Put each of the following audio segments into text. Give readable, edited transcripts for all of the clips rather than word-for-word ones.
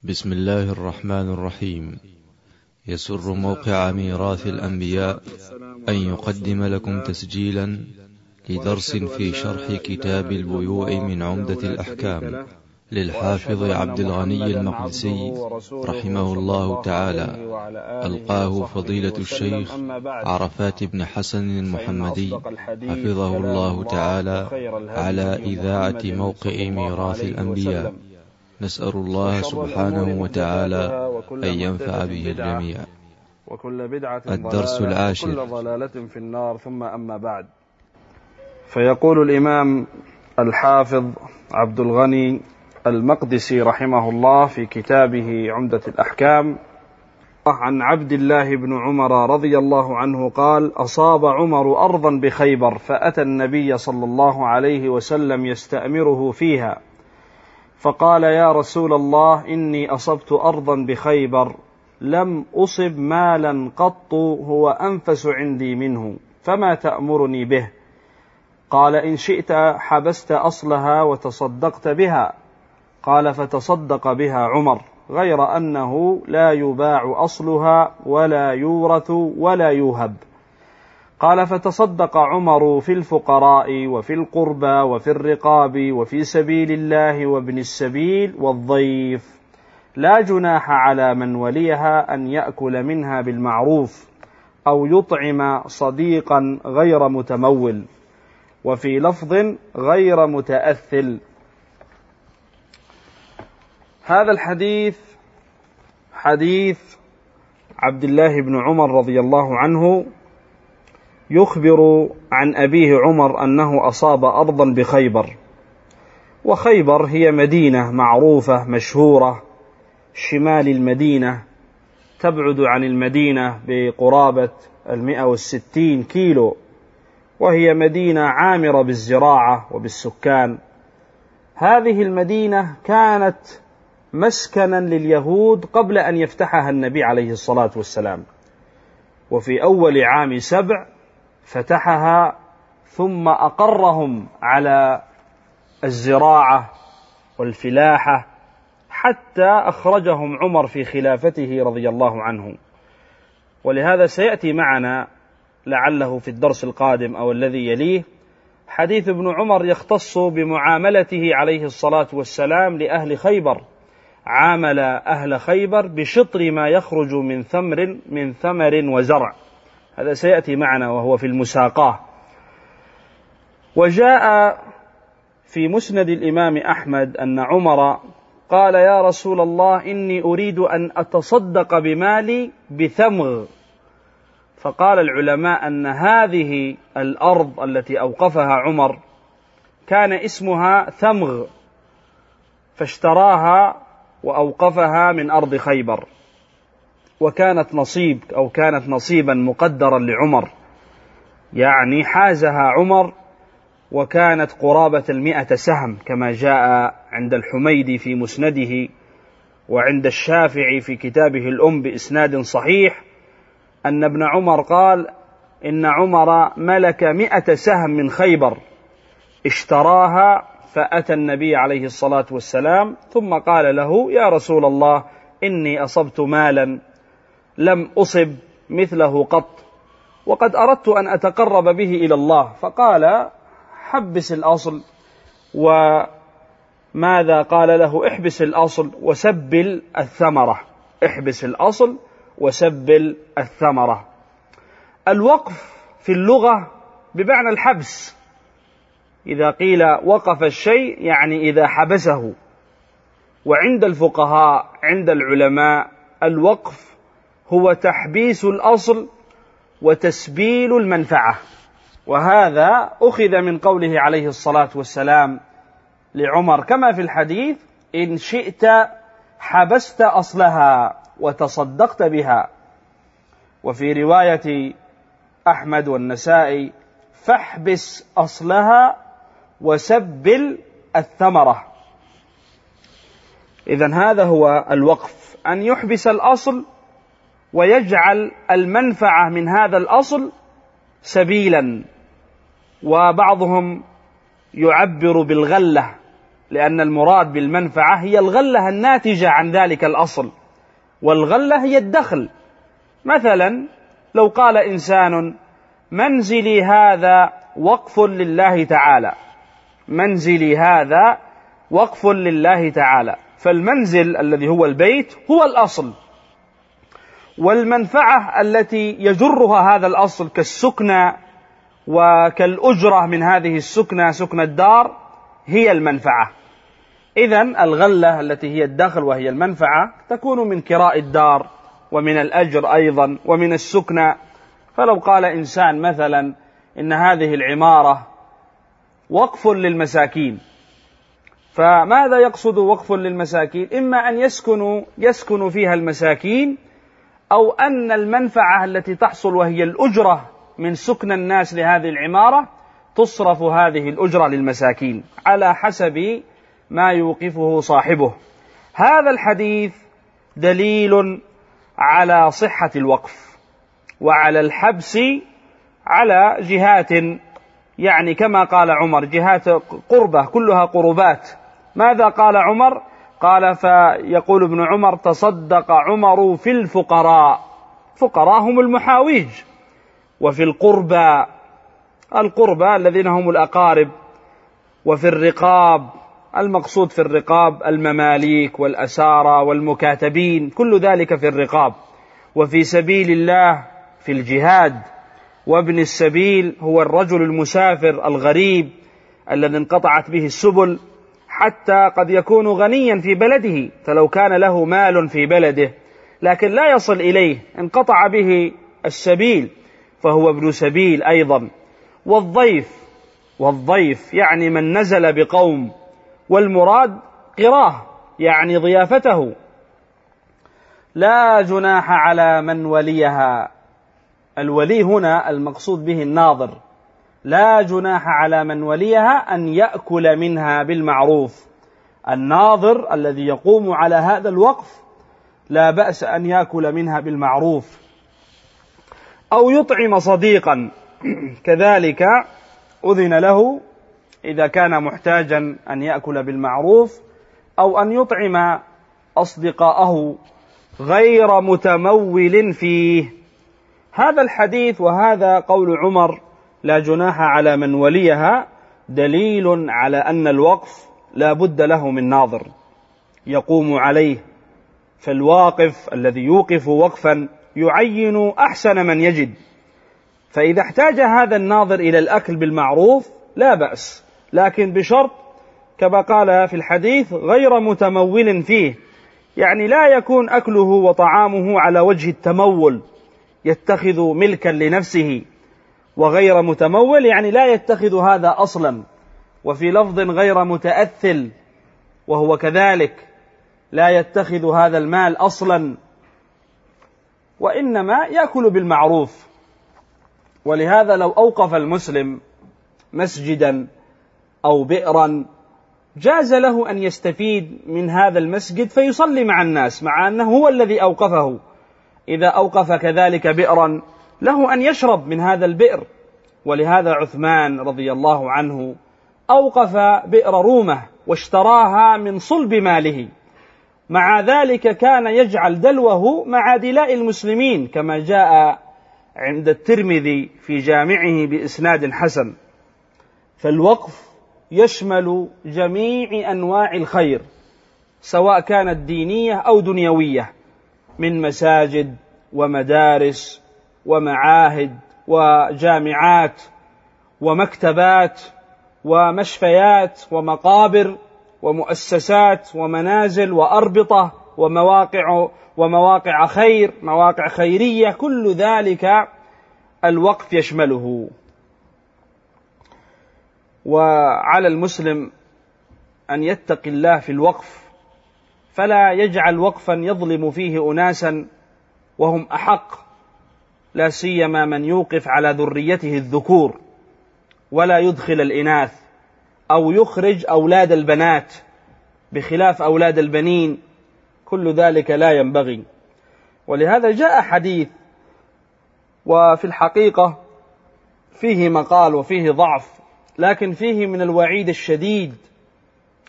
بسم الله الرحمن الرحيم. يسر موقع ميراث الأنبياء أن يقدم لكم تسجيلا لدرس في شرح كتاب البيوع من عمدة الأحكام للحافظ عبد الغني المقدسي رحمه الله تعالى، ألقاه فضيلة الشيخ عرفات بن حسن المحمدي حفظه الله تعالى على إذاعة موقع ميراث الأنبياء. نسأل الله سبحانه وتعالى أن ينفع به الجميع. وكل بدعة الدرس العاشر. وكل ضلالة في النار، ثم أما بعد. فيقول الإمام الحافظ عبد الغني المقدسي رحمه الله في كتابه عمدة الأحكام عن عبد الله بن عمر رضي الله عنه قال: أصاب عمر أرضا بخيبر، فأتى النبي صلى الله عليه وسلم يستأمره فيها، فقال: يا رسول الله، إني أصبت أرضا بخيبر لم أصب مالا قط هو أنفس عندي منه، فما تأمرني به؟ قال: إن شئت حبست أصلها وتصدقت بها. قال: فتصدق بها عمر، غير أنه لا يباع أصلها ولا يورث ولا يوهب. قال: فتصدق عمر في الفقراء وفي القربى وفي الرقاب وفي سبيل الله وابن السبيل والضيف، لا جناح على من وليها أن يأكل منها بالمعروف أو يطعم صديقا غير متمول، وفي لفظ غير متأثل. هذا الحديث حديث عبد الله بن عمر رضي الله عنه، يخبر عن أبيه عمر أنه أصاب أرضا بخيبر، وخيبر هي مدينة معروفة مشهورة شمال المدينة، تبعد عن المدينة بقرابة 160 كيلو، وهي مدينة عامرة بالزراعة وبالسكان. هذه المدينة كانت مسكنا لليهود قبل أن يفتحها النبي عليه الصلاة والسلام، وفي أول عام 7 فتحها، ثم أقرهم على الزراعة والفلاحة حتى أخرجهم عمر في خلافته رضي الله عنه. ولهذا سيأتي معنا لعله في الدرس القادم أو الذي يليه حديث ابن عمر يختص بمعاملته عليه الصلاة والسلام لأهل خيبر. عامل أهل خيبر بشطر ما يخرج من ثمر وزرع، هذا سيأتي معنا وهو في المساقاه. وجاء في مسند الإمام أحمد أن عمر قال: يا رسول الله، إني أريد أن أتصدق بمالي بثمغ. فقال العلماء أن هذه الأرض التي أوقفها عمر كان اسمها ثمغ، فاشتراها وأوقفها من أرض خيبر، وكانت نصيبا مقدرا لعمر، يعني حازها عمر، وكانت قرابة 100 سهم، كما جاء عند الحميدي في مسنده، وعند الشافعي في كتابه الأم بإسناد صحيح، أن ابن عمر قال: إن عمر ملك 100 سهم من خيبر، اشتراها، فأتى النبي عليه الصلاة والسلام ثم قال له: يا رسول الله، إني أصبت مالا لم أصب مثله قط، وقد أردت أن أتقرب به إلى الله. فقال: حبس الأصل. وماذا قال له؟ احبس الأصل وسبل الثمرة. احبس الأصل وسبل الثمرة. الوقف في اللغة بمعنى الحبس، إذا قيل وقف الشيء يعني إذا حبسه. وعند الفقهاء، عند العلماء، الوقف هو تحبيس الأصل وتسبيل المنفعة. وهذا أخذ من قوله عليه الصلاة والسلام لعمر كما في الحديث: إن شئت حبست أصلها وتصدقت بها. وفي رواية أحمد والنسائي: فاحبس أصلها وسبل الثمرة. إذن هذا هو الوقف، أن يحبس الأصل ويجعل المنفعة من هذا الأصل سبيلا. وبعضهم يعبر بالغلة، لأن المراد بالمنفعة هي الغلة الناتجة عن ذلك الأصل، والغلة هي الدخل. مثلا لو قال إنسان: منزلي هذا وقف لله تعالى، منزلي هذا وقف لله تعالى، فالمنزل الذي هو البيت هو الأصل، والمنفعة التي يجرها هذا الأصل كالسكنى وكالأجرة من هذه السكنى، سكن الدار، هي المنفعة. إذن الغلة التي هي الدخل وهي المنفعة تكون من كراء الدار ومن الأجر أيضا ومن السكنى. فلو قال إنسان مثلا: إن هذه العمارة وقف للمساكين، فماذا يقصد وقف للمساكين؟ إما أن يسكن فيها المساكين، أو أن المنفعة التي تحصل وهي الأجرة من سكن الناس لهذه العمارة تصرف هذه الأجرة للمساكين على حسب ما يوقفه صاحبه. هذا الحديث دليل على صحة الوقف وعلى الحبس على جهات، يعني كما قال عمر: جهات قربة كلها قربات. ماذا قال عمر؟ قال: فيقول ابن عمر: تصدق عمر في الفقراء، فقراء هم المحاويج، وفي القربى الذين هم الأقارب، وفي الرقاب، المقصود في الرقاب المماليك والأسارى والمكاتبين، كل ذلك في الرقاب، وفي سبيل الله في الجهاد، وابن السبيل هو الرجل المسافر الغريب الذي انقطعت به السبل، حتى قد يكون غنيا في بلده، فلو كان له مال في بلده لكن لا يصل إليه، انقطع به السبيل، فهو ابن سبيل أيضا. والضيف يعني من نزل بقوم، والمراد قراه يعني ضيافته. لا جناح على من وليها، الولي هنا المقصود به الناظر، لا جناح على من وليها أن يأكل منها بالمعروف. الناظر الذي يقوم على هذا الوقف لا بأس أن يأكل منها بالمعروف، أو يطعم صديقا، كذلك أذن له إذا كان محتاجا أن يأكل بالمعروف، أو أن يطعم أصدقاءه غير متمول فيه. هذا الحديث وهذا قول عمر: لا جناح على من وليها، دليل على أن الوقف لا بد له من ناظر يقوم عليه، فالواقف الذي يوقف وقفا يعين أحسن من يجد، فإذا احتاج هذا الناظر إلى الأكل بالمعروف لا بأس، لكن بشرط كما قال في الحديث: غير متمول فيه، يعني لا يكون أكله وطعامه على وجه التمول، يتخذ ملكا لنفسه، وغير متمول يعني لا يتخذ هذا أصلا. وفي لفظ: غير متأثل، وهو كذلك لا يتخذ هذا المال أصلا، وإنما يأكل بالمعروف. ولهذا لو أوقف المسلم مسجدا أو بئرا جاز له أن يستفيد من هذا المسجد فيصلي مع الناس، مع أنه هو الذي أوقفه. إذا أوقف كذلك بئرا له أن يشرب من هذا البئر. ولهذا عثمان رضي الله عنه أوقف بئر رومة واشتراها من صلب ماله، مع ذلك كان يجعل دلوه مع دلاء المسلمين، كما جاء عند الترمذي في جامعه بإسناد حسن. فالوقف يشمل جميع أنواع الخير، سواء كانت دينية أو دنيوية، من مساجد ومدارس ومعاهد وجامعات ومكتبات ومشفيات ومقابر ومؤسسات ومنازل وأربطة ومواقع خير، مواقع خيرية، كل ذلك الوقف يشمله. وعلى المسلم أن يتقي الله في الوقف، فلا يجعل وقفا يظلم فيه أناسا وهم أحق، لا سيما من يوقف على ذريته الذكور، ولا يدخل الإناث، أو يخرج أولاد البنات بخلاف أولاد البنين، كل ذلك لا ينبغي. ولهذا جاء حديث، وفي الحقيقة فيه مقال وفيه ضعف، لكن فيه من الوعيد الشديد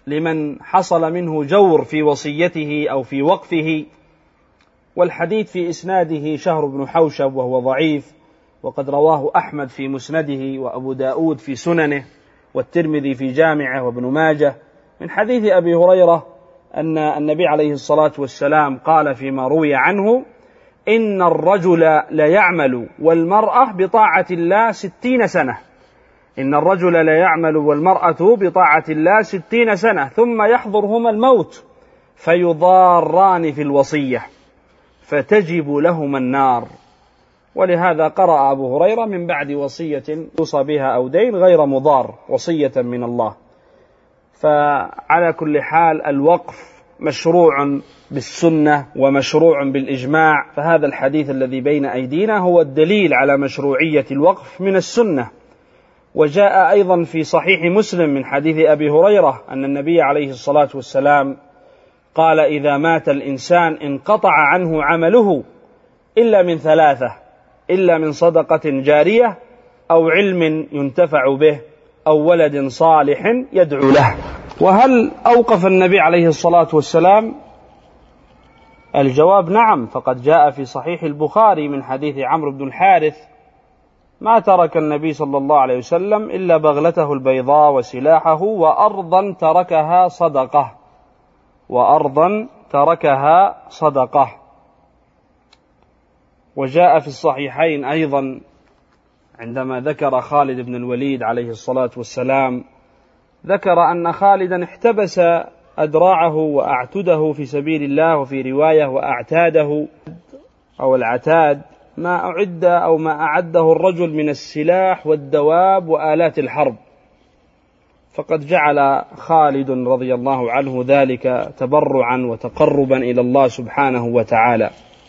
لمن حصل منه جور في وصيته أو في وقفه. والحديث في إسناده شهر بن حوشب وهو ضعيف، وقد رواه أحمد في مسنده وأبو داود في سننه والترمذي في جامعه وابن ماجه من حديث أبي هريرة أن النبي عليه الصلاة والسلام قال فيما روي عنه: إن الرجل ليعمل والمرأة بطاعة الله 60 سنة. إن الرجل ليعمل والمرأة بطاعة الله 60 سنة ثم يحضرهما الموت فيضاران في الوصية فتجب لهما النار. ولهذا قرأ أبو هريرة: من بعد وصية يوصى بها أو دين غير مضار، وصية من الله. فعلى كل حال الوقف مشروع بالسنة ومشروع بالإجماع، فهذا الحديث الذي بين أيدينا هو الدليل على مشروعية الوقف من السنة. وجاء أيضا في صحيح مسلم من حديث أبي هريرة أن النبي عليه الصلاة والسلام قال: إذا مات الإنسان انقطع عنه عمله إلا من 3: إلا من صدقة جارية أو علم ينتفع به أو ولد صالح يدعو له. وهل أوقف النبي عليه الصلاة والسلام؟ الجواب نعم، فقد جاء في صحيح البخاري من حديث عمرو بن الحارث: ما ترك النبي صلى الله عليه وسلم إلا بغلته البيضاء وسلاحه وأرضا تركها صدقة. وأرضا تركها صدقة. وجاء في الصحيحين أيضا عندما ذكر خالد بن الوليد عليه الصلاة والسلام، ذكر أن خالدا احتبس أدراعه وأعتده في سبيل الله، وفي رواية وأعتاده أو العتاد ما أعد أو ما أعده الرجل من السلاح والدواب وآلات الحرب، فقد جعل خالد رضي الله عنه ذلك تبرعا وتقربا إلى الله سبحانه وتعالى.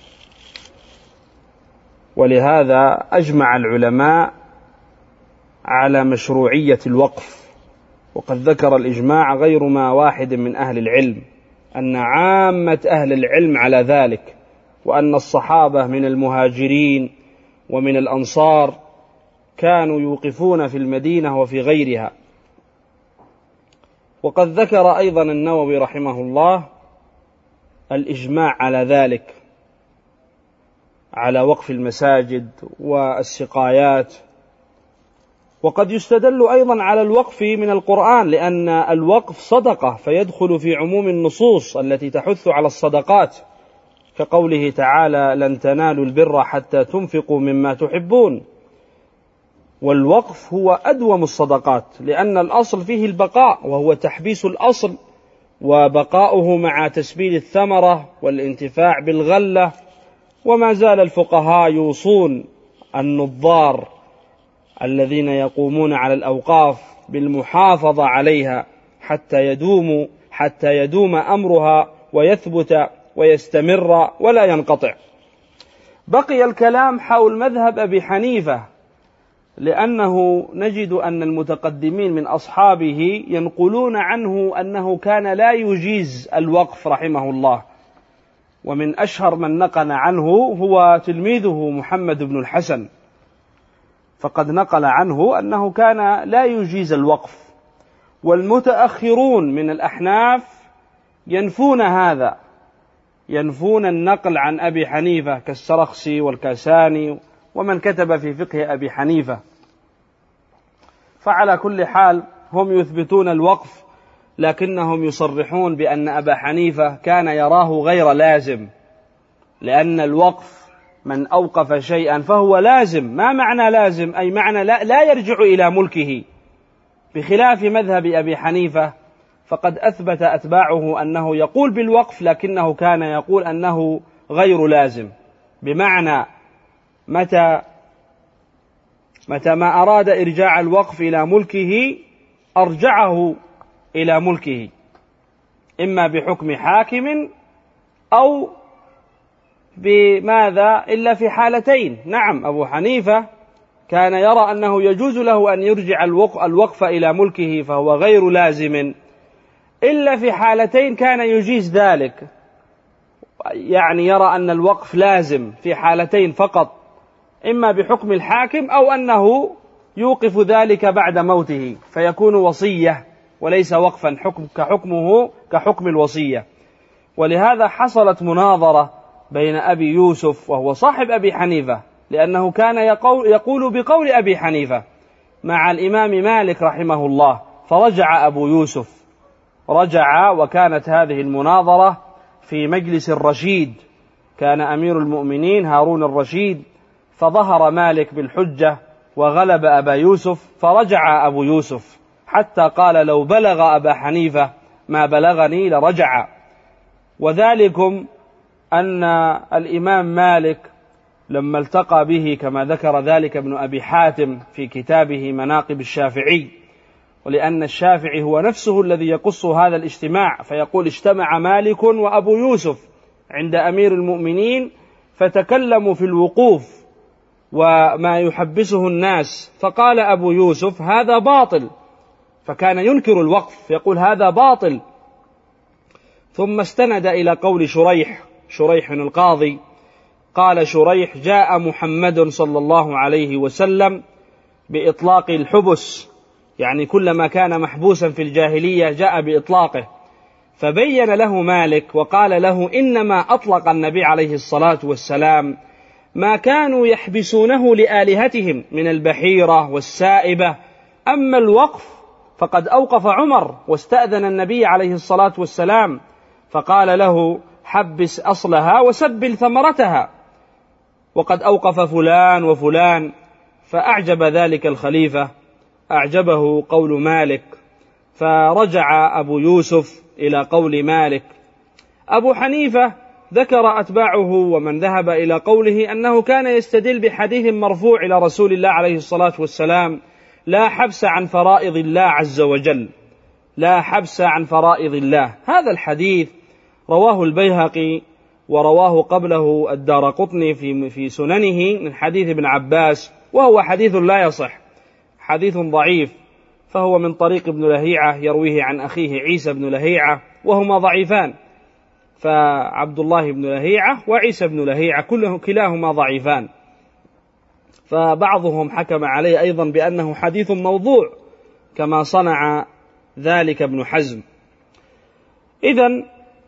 ولهذا أجمع العلماء على مشروعية الوقف، وقد ذكر الإجماع غير ما واحد من أهل العلم أن عامة أهل العلم على ذلك، وأن الصحابة من المهاجرين ومن الأنصار كانوا يوقفون في المدينة وفي غيرها. وقد ذكر أيضا النووي رحمه الله الإجماع على ذلك، على وقف المساجد والسقايات. وقد يستدل أيضا على الوقف من القرآن، لأن الوقف صدقة فيدخل في عموم النصوص التي تحث على الصدقات، كقوله تعالى: لن تنالوا البر حتى تنفقوا مما تحبون. والوقف هو أدوم الصدقات، لأن الأصل فيه البقاء، وهو تحبيس الأصل وبقاؤه مع تسبيل الثمرة والانتفاع بالغلة. وما زال الفقهاء يوصون النظار الذين يقومون على الأوقاف بالمحافظة عليها حتى يدوم أمرها ويثبت ويستمر ولا ينقطع. بقي الكلام حول مذهب أبي حنيفة، لأنه نجد أن المتقدمين من أصحابه ينقلون عنه أنه كان لا يجيز الوقف رحمه الله. ومن أشهر من نقل عنه هو تلميذه محمد بن الحسن، فقد نقل عنه أنه كان لا يجيز الوقف. والمتأخرون من الأحناف ينفون هذا، ينفون النقل عن أبي حنيفة كالسرخسي والكاساني ومن كتب في فقه أبي حنيفة. فعلى كل حال هم يثبتون الوقف، لكنهم يصرحون بأن أبا حنيفة كان يراه غير لازم، لأن الوقف من أوقف شيئا فهو لازم. ما معنى لازم؟ أي معنى لا يرجع إلى ملكه، بخلاف مذهب أبي حنيفة فقد أثبت أتباعه أنه يقول بالوقف، لكنه كان يقول أنه غير لازم، بمعنى متى ما أراد إرجاع الوقف إلى ملكه أرجعه إلى ملكه، إما بحكم حاكم أو بماذا، إلا في حالتين. نعم، أبو حنيفة كان يرى أنه يجوز له أن يرجع الوقف إلى ملكه فهو غير لازم، إلا في حالتين كان يجيز ذلك، يعني يرى أن الوقف لازم في حالتين فقط، إما بحكم الحاكم أو أنه يوقف ذلك بعد موته فيكون وصية، وليس وقفا كحكمه كحكم الوصية. ولهذا حصلت مناظرة بين أبي يوسف وهو صاحب أبي حنيفة، لأنه كان يقول بقول أبي حنيفة مع الإمام مالك رحمه الله، فرجع أبو يوسف، رجع، وكانت هذه المناظرة في مجلس الرشيد، كان أمير المؤمنين هارون الرشيد، فظهر مالك بالحجة وغلب أبا يوسف، فرجع أبو يوسف حتى قال لو بلغ أبا حنيفة ما بلغني لرجع. وذلكم أن الإمام مالك لما التقى به كما ذكر ذلك ابن أبي حاتم في كتابه مناقب الشافعي، ولأن الشافعي هو نفسه الذي يقص هذا الاجتماع، فيقول اجتمع مالك وأبو يوسف عند أمير المؤمنين فتكلموا في الوقوف وما يحبسه الناس، فقال أبو يوسف هذا باطل، فكان ينكر الوقف يقول هذا باطل. ثم استند إلى قول شريح القاضي، قال شريح جاء محمد صلى الله عليه وسلم بإطلاق الحبس، يعني كلما كان محبوسا في الجاهلية جاء بإطلاقه، فبين له مالك وقال له إنما أطلق النبي عليه الصلاة والسلام ما كانوا يحبسونه لآلهتهم من البحيرة والسائبة، أما الوقف فقد أوقف عمر واستأذن النبي عليه الصلاة والسلام فقال له حبس أصلها وسبل ثمرتها، وقد أوقف فلان وفلان. فأعجب ذلك الخليفة، أعجبه قول مالك، فرجع أبو يوسف إلى قول مالك. أبو حنيفة ذكر أتباعه ومن ذهب إلى قوله أنه كان يستدل بحديث مرفوع إلى رسول الله عليه الصلاة والسلام لا حبس عن فرائض الله عز وجل، لا حبس عن فرائض الله. هذا الحديث رواه البيهقي ورواه قبله الدارقطني في سننه من حديث ابن عباس، وهو حديث لا يصح، حديث ضعيف، فهو من طريق ابن لهيعة يرويه عن أخيه عيسى بن لهيعة، وهما ضعيفان، فعبد الله بن لهيعة وعيسى بن لهيعة كلاهما ضعيفان، فبعضهم حكم عليه أيضا بأنه حديث موضوع كما صنع ذلك ابن حزم. إذن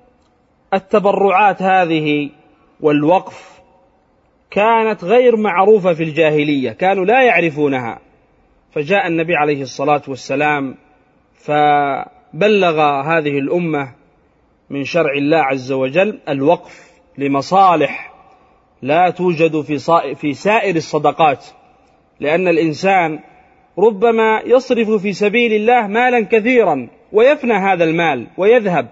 التبرعات هذه والوقف كانت غير معروفة في الجاهلية، كانوا لا يعرفونها، فجاء النبي عليه الصلاة والسلام فبلغ هذه الأمة من شرع الله عز وجل الوقف لمصالح لا توجد في سائر الصدقات، لأن الإنسان ربما يصرف في سبيل الله مالا كثيرا ويفنى هذا المال ويذهب،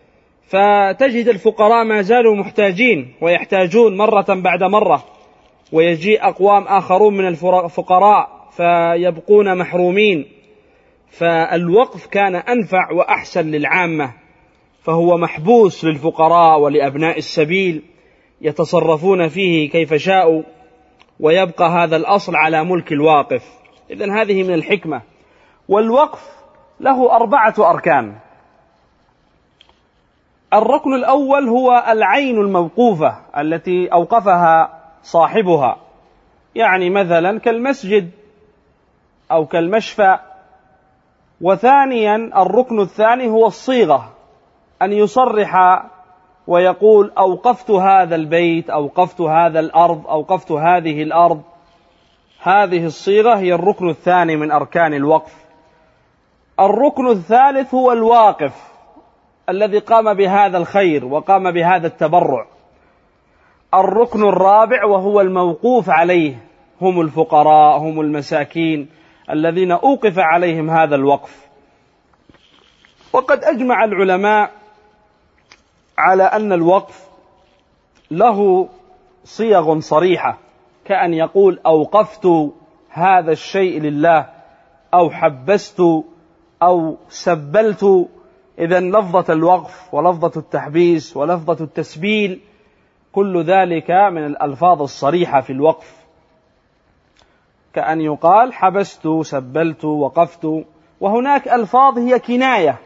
فتجد الفقراء ما زالوا محتاجين ويحتاجون مرة بعد مرة، ويجيء أقوام آخرون من الفقراء فيبقون محرومين. فالوقف كان أنفع وأحسن للعامة، فهو محبوس للفقراء ولأبناء السبيل يتصرفون فيه كيف شاءوا، ويبقى هذا الأصل على ملك الواقف. إذن هذه من الحكمة. والوقف له 4 أركان. الركن الأول هو العين الموقوفة التي أوقفها صاحبها، يعني مثلا كالمسجد أو كالمشفى. وثانيا الركن الثاني هو الصيغة، أن يصرح ويقول أوقفت هذا البيت، أوقفت هذا الأرض، أوقفت هذه الأرض. هذه الصيغة هي الركن الثاني من أركان الوقف. الركن الثالث هو الواقف الذي قام بهذا الخير وقام بهذا التبرع. الركن الرابع وهو الموقوف عليه، هم الفقراء، هم المساكين الذين أوقف عليهم هذا الوقف. وقد أجمع العلماء على أن الوقف له صيغ صريحة، كأن يقول أوقفت هذا الشيء لله، أو حبست، أو سبلت. إذن لفظة الوقف ولفظة التحبيس ولفظة التسبيل كل ذلك من الألفاظ الصريحة في الوقف، كأن يقال حبست، سبلت، وقفت. وهناك ألفاظ هي كناية،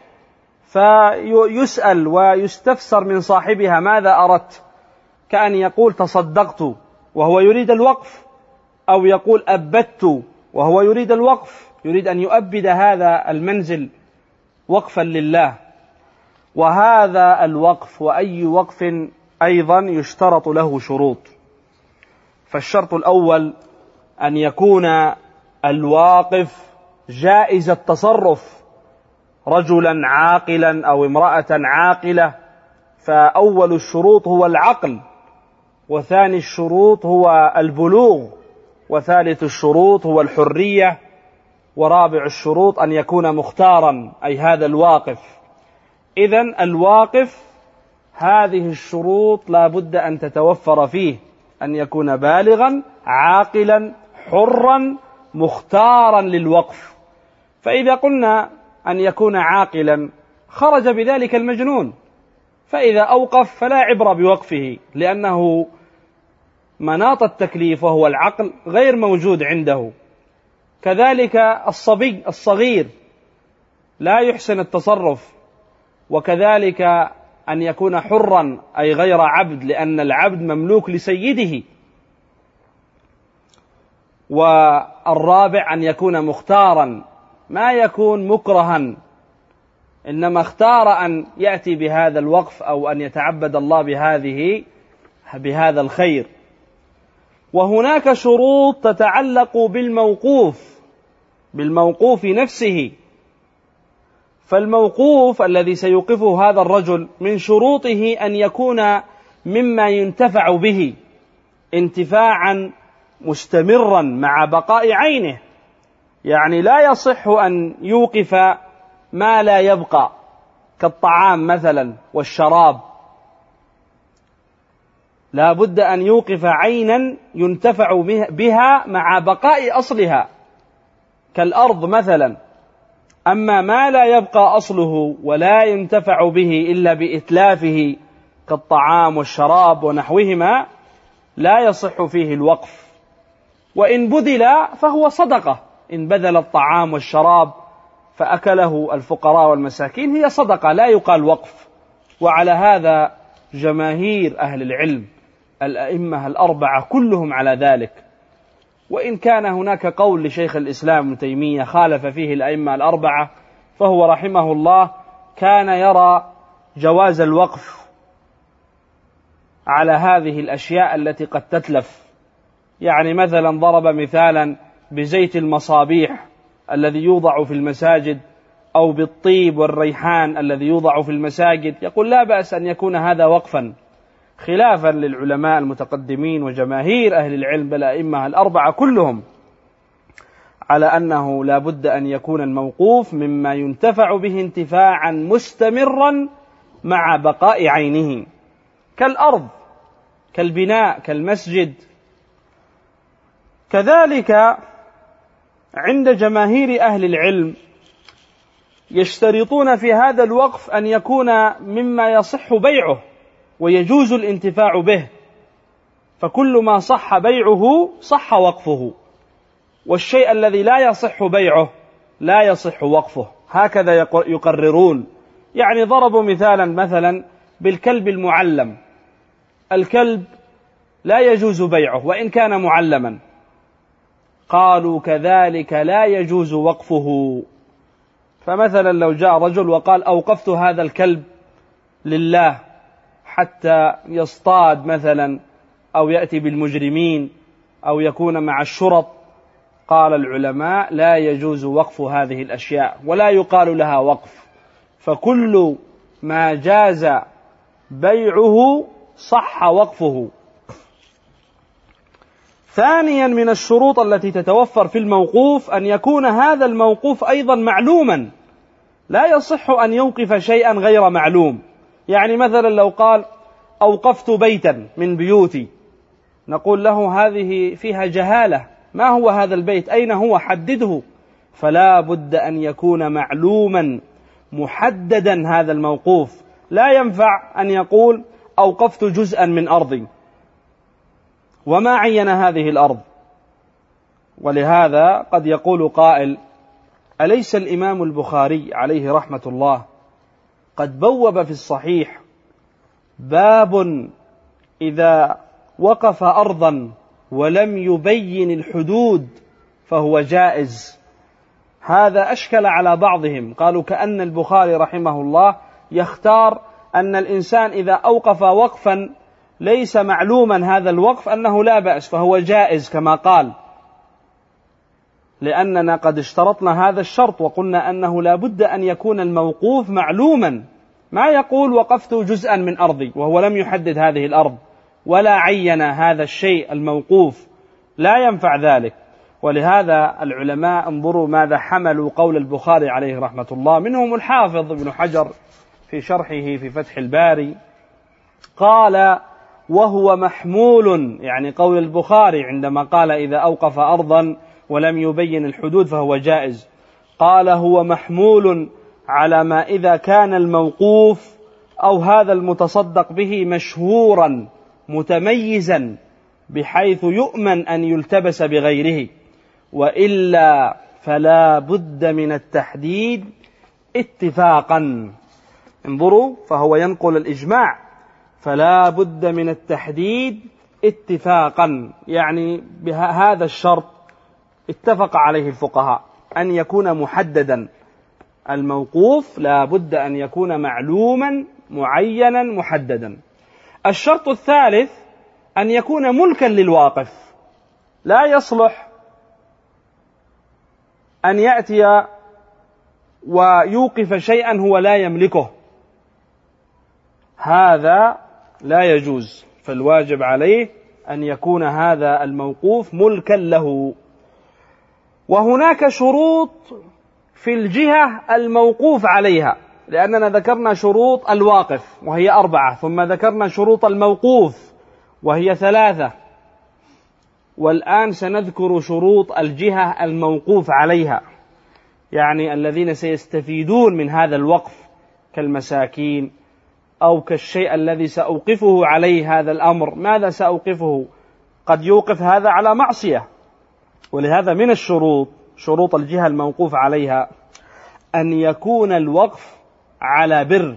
فيسأل ويستفسر من صاحبها ماذا أردت، كأن يقول تصدقت وهو يريد الوقف، أو يقول أبدت وهو يريد الوقف، يريد أن يؤبد هذا المنزل وقفا لله. وهذا الوقف وأي وقف أيضا يشترط له شروط. فالشرط الأول أن يكون الواقف جائز التصرف، رجلا عاقلا أو امرأة عاقلة، فأول الشروط هو العقل، وثاني الشروط هو البلوغ، وثالث الشروط هو الحرية، ورابع الشروط أن يكون مختارا، أي هذا الواقف. إذن الواقف هذه الشروط لا بد أن تتوفر فيه، أن يكون بالغا عاقلا حرا مختارا للوقف. فإذا قلنا أن يكون عاقلا خرج بذلك المجنون، فإذا أوقف فلا عبرة بوقفه، لأنه مناط التكليف وهو العقل غير موجود عنده. كذلك الصبي الصغير لا يحسن التصرف، وكذلك أن يكون حرا أي غير عبد، لأن العبد مملوك لسيده. والرابع أن يكون مختارا، ما يكون مكرها، إنما اختار أن يأتي بهذا الوقف أو أن يتعبد الله بهذا الخير. وهناك شروط تتعلق بالموقوف نفسه. فالموقوف الذي سيوقفه هذا الرجل من شروطه أن يكون مما ينتفع به انتفاعا مستمرا مع بقاء عينه، يعني لا يصح أن يوقف ما لا يبقى كالطعام مثلا والشراب، لا بد أن يوقف عينا ينتفع بها مع بقاء أصلها كالأرض مثلا. أما ما لا يبقى أصله ولا ينتفع به إلا بإتلافه كالطعام والشراب ونحوهما لا يصح فيه الوقف. وإن بذل فهو صدقة، إن بذل الطعام والشراب فأكله الفقراء والمساكين هي صدقة لا يقال وقف. وعلى هذا جماهير أهل العلم الأئمة الأربعة كلهم على ذلك. وإن كان هناك قول لشيخ الإسلام ابن تيمية خالف فيه الأئمة الأربعة، فهو رحمه الله كان يرى جواز الوقف على هذه الأشياء التي قد تتلف. يعني مثلا ضرب مثالا بزيت المصابيح الذي يوضع في المساجد، أو بالطيب والريحان الذي يوضع في المساجد، يقول لا بأس أن يكون هذا وقفا، خلافا للعلماء المتقدمين وجماهير أهل العلم بل الأئمة الأربعة كلهم على أنه لا بد أن يكون الموقوف مما ينتفع به انتفاعا مستمرا مع بقاء عينه، كالأرض كالبناء كالمسجد. كذلك عند جماهير أهل العلم يشترطون في هذا الوقف أن يكون مما يصح بيعه ويجوز الانتفاع به، فكل ما صح بيعه صح وقفه، والشيء الذي لا يصح بيعه لا يصح وقفه، هكذا يقررون. يعني ضربوا مثلا بالكلب المعلم، الكلب لا يجوز بيعه وإن كان معلما، قالوا كذلك لا يجوز وقفه. فمثلا لو جاء رجل وقال أوقفت هذا الكلب لله حتى يصطاد مثلا أو يأتي بالمجرمين أو يكون مع الشرط، قال العلماء لا يجوز وقف هذه الأشياء ولا يقال لها وقف، فكل ما جاز بيعه صح وقفه. ثانيا من الشروط التي تتوفر في الموقوف أن يكون هذا الموقوف أيضا معلوما، لا يصح أن يوقف شيئا غير معلوم. يعني مثلا لو قال أوقفت بيتا من بيوتي، نقول له هذه فيها جهالة، ما هو هذا البيت؟ أين هو؟ حدده. فلا بد أن يكون معلوما محددا هذا الموقوف، لا ينفع أن يقول أوقفت جزءا من أرضي وما عين هذه الأرض. ولهذا قد يقول قائل أليس الإمام البخاري عليه رحمة الله قد بوب في الصحيح باب إذا وقف أرضا ولم يبين الحدود فهو جائز؟ هذا أشكل على بعضهم، قالوا كأن البخاري رحمه الله يختار أن الإنسان إذا أوقف وقفا ليس معلوما هذا الوقف أنه لا بأس فهو جائز كما قال، لأننا قد اشترطنا هذا الشرط وقلنا أنه لا بد أن يكون الموقوف معلوما، ما يقول وقفت جزءا من أرضي وهو لم يحدد هذه الأرض ولا عين هذا الشيء الموقوف، لا ينفع ذلك. ولهذا العلماء انظروا ماذا حملوا قول البخاري عليه رحمة الله، منهم الحافظ ابن حجر في شرحه في فتح الباري قال وهو محمول، يعني قول البخاري عندما قال إذا أوقف أرضا ولم يبين الحدود فهو جائز، قال هو محمول على ما إذا كان الموقوف أو هذا المتصدق به مشهورا متميزا بحيث يؤمن أن يلتبس بغيره، وإلا فلا بد من التحديد اتفاقا. انظروا، فهو ينقل الإجماع، فلا بد من التحديد اتفاقا، يعني بهذا الشرط اتفق عليه الفقهاء أن يكون محددا، الموقوف لا بد أن يكون معلوما معينا محددا. الشرط الثالث أن يكون ملكا للواقف، لا يصلح أن يأتي ويوقف شيئا هو لا يملكه، هذا لا يجوز، فالواجب عليه أن يكون هذا الموقوف ملكا له. وهناك شروط في الجهة الموقوف عليها، لأننا ذكرنا شروط الواقف وهي 4، ثم ذكرنا شروط الموقوف وهي 3، والآن سنذكر شروط الجهة الموقوف عليها، يعني الذين سيستفيدون من هذا الوقف كالمساكين أو كالشيء الذي سأوقفه عليه هذا الأمر، ماذا سأوقفه؟ قد يوقف هذا على معصية، ولهذا من الشروط شروط الجهة الموقوف عليها أن يكون الوقف على بر،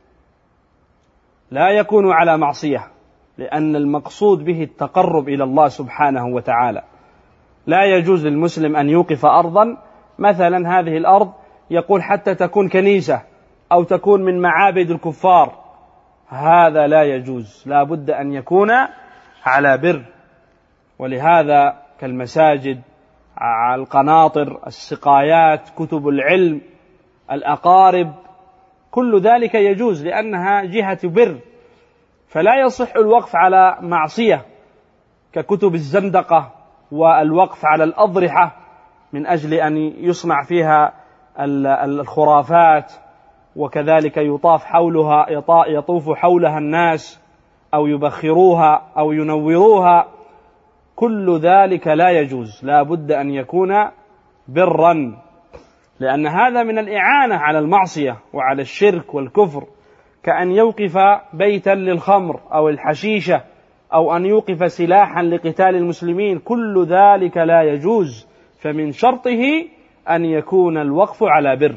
لا يكون على معصية، لأن المقصود به التقرب إلى الله سبحانه وتعالى. لا يجوز للمسلم أن يوقف أرضا مثلا هذه الأرض يقول حتى تكون كنيسة أو تكون من معابد الكفار، هذا لا يجوز، لا بد أن يكون على بر. ولهذا كالمساجد، القناطر، السقايات، كتب العلم، الأقارب، كل ذلك يجوز لأنها جهة بر، فلا يصح الوقف على معصية ككتب الزندقة والوقف على الأضرحة من أجل أن يصنع فيها الخرافات، وكذلك يطوف حولها الناس أو يبخروها أو ينوروها، كل ذلك لا يجوز، لا بد أن يكون برا، لأن هذا من الإعانة على المعصية وعلى الشرك والكفر، كأن يوقف بيتا للخمر أو الحشيشة أو أن يوقف سلاحا لقتال المسلمين، كل ذلك لا يجوز، فمن شرطه أن يكون الوقف على بر.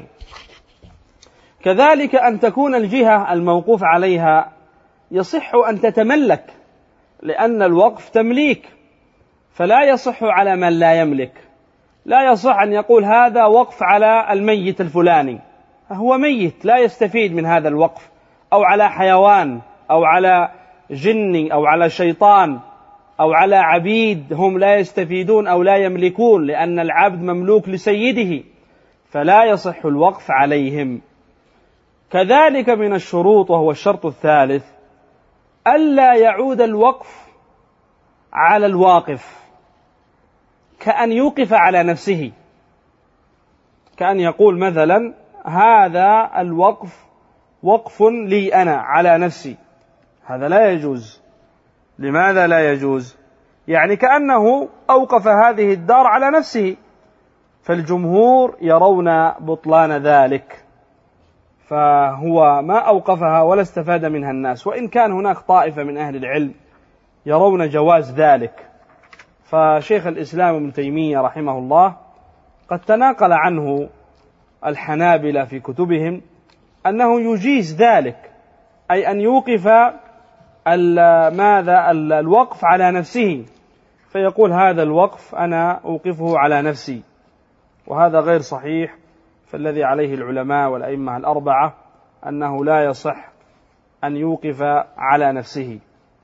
كذلك أن تكون الجهة الموقوف عليها يصح أن تتملك، لأن الوقف تمليك، فلا يصح على من لا يملك، لا يصح أن يقول هذا وقف على الميت الفلاني، هو ميت لا يستفيد من هذا الوقف، أو على حيوان أو على جن أو على شيطان أو على عبيد هم لا يستفيدون أو لا يملكون، لأن العبد مملوك لسيده، فلا يصح الوقف عليهم. كذلك من الشروط وهو الشرط الثالث ألا يعود الوقف على الواقف، كأن يوقف على نفسه، كأن يقول مثلا هذا الوقف وقف لي أنا على نفسي، هذا لا يجوز. لماذا لا يجوز؟ يعني كأنه أوقف هذه الدار على نفسه، فالجمهور يرون بطلان ذلك، فهو ما أوقفها ولا استفاد منها الناس، وإن كان هناك طائفة من أهل العلم يرون جواز ذلك. فشيخ الإسلام ابن تيمية رحمه الله قد تناقل عنه الحنابلة في كتبهم أنه يجيز ذلك، أي أن يوقف الوقف على نفسه، فيقول هذا الوقف أنا أوقفه على نفسي، وهذا غير صحيح، فالذي عليه العلماء والأئمة الأربعة أنه لا يصح أن يوقف على نفسه.